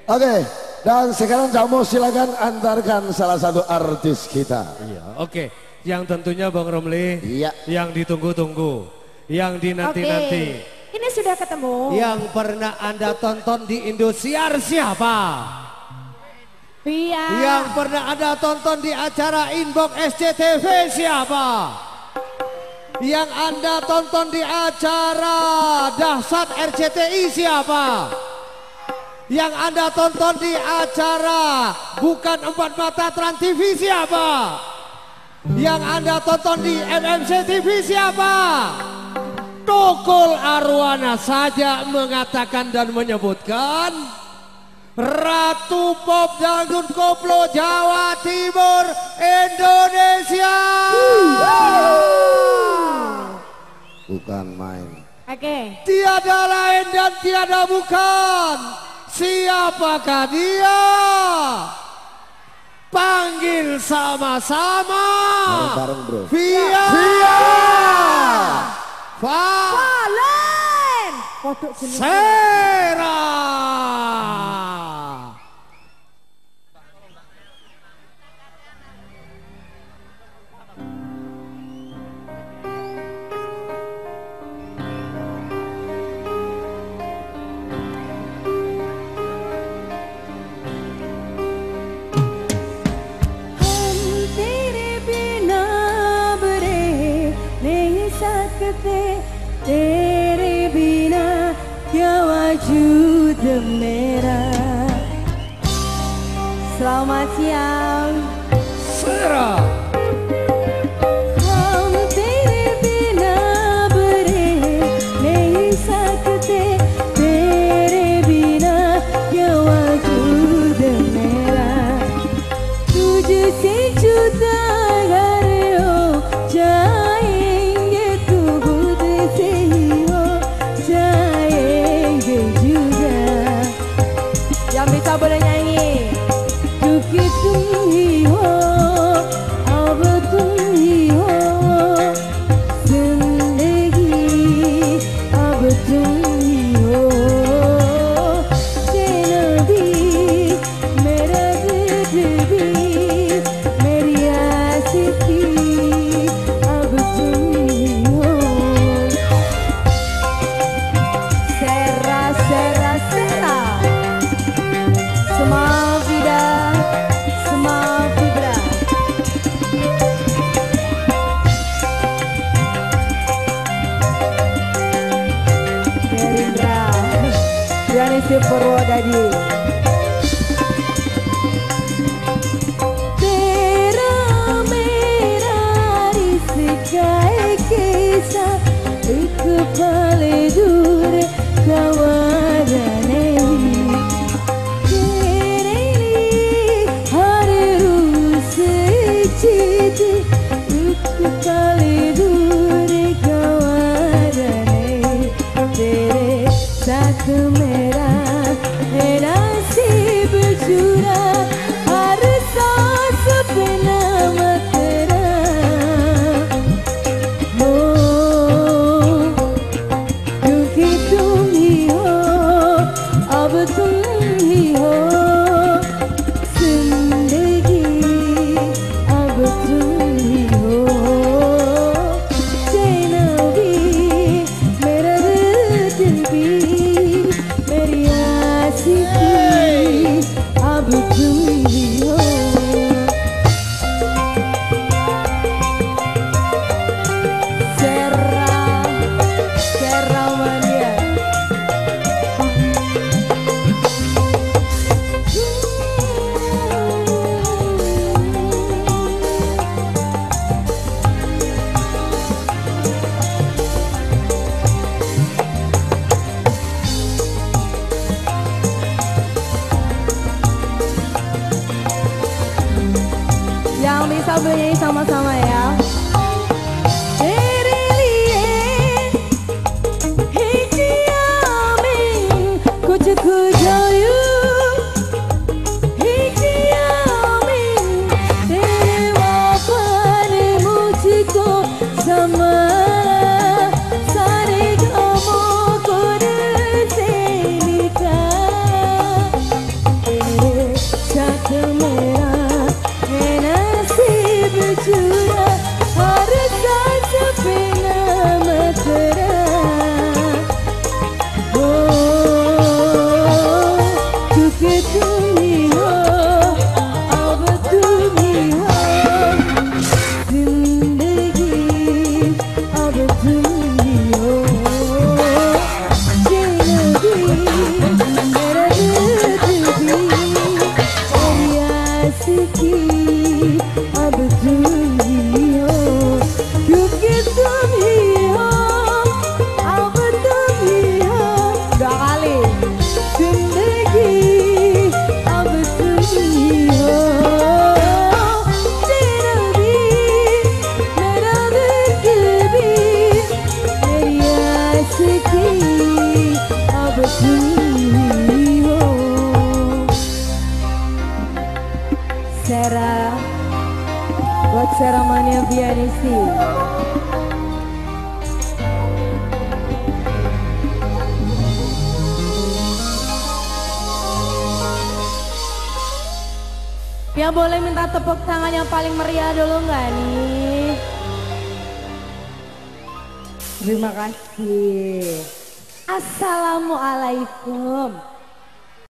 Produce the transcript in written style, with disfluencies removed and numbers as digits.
Oke, dan sekarang kamu silakan antarkan salah satu artis kita. Iya, oke. Yang tentunya Bang Romli, iya, yang ditunggu-tunggu, yang dinanti-nanti. Ini sudah ketemu. Yang pernah Anda tonton di Indosiar siapa? Iya. Yang pernah Anda tonton di acara Inbox SCTV siapa? Yang Anda tonton di acara Dahsyat RCTI siapa? Yang Anda tonton di acara Bukan Empat Mata Trans TV siapa? Yang Anda tonton di MMC TV siapa? Tukul Arwana saja mengatakan dan menyebutkan Ratu Pop Dangdut Koplo Jawa Timur Indonesia. Bukan main. Oke. Tiada lain dan tiada bukan. Siapakah dia? Panggil sama-sama. Bareng bro. Via. Valen. Foto Sera. तेरे बिना क्या वजूद मेरा. Selamat siang. Sera. हम तेरे बिना बरे नहीं सकते, तेरे बिना क्या वजूद मेरा. तुझसे जुदा अगर हो जाएंगे तो खुद से ही हो जाएंगे जुदा. Yang bisa boleh nyanyi. क्योंकि तुम ही हो, अब तुम ही हो जिंदगी, अब तुम ही हो चैन भी, मेरा दिल भी, मेरी आशिकी, अब तुम ही हो. Sera, Sera, Sera. Semua vida, semua vibra. Gerindra, Yanisi Purwodadi. Tera mera riska ek ऐसा एक पल दूर गंवार नहीं. तेरे लिए हर रोज चीज एक पल दूर गंवार नहीं. तेरे साथ मेरा है नसीब जुड़ा, हर सांस पे नाम तेरा हो. क्योंकि तुम ही हो, अब तुम ही हो जिंदगी, अब तुम ही हो चैन भी, मेरा दिल भी, मेरी आशिकी, अब तुम ही हो. Sera, Sera Mania. Yang bisa bernyanyi sama-sama ya. तेरे लिए ही जिया मैं कुछ खो जाऊं, ही जिया मैं तेरे वफा ने मुझको संभाला, सारे गमों को दिल से निकाला. Sarah, buat Sarah Mania Pianisti. Ya boleh minta tepuk tangan yang paling meriah dulu nggak nih? Terima kasih. Assalamualaikum.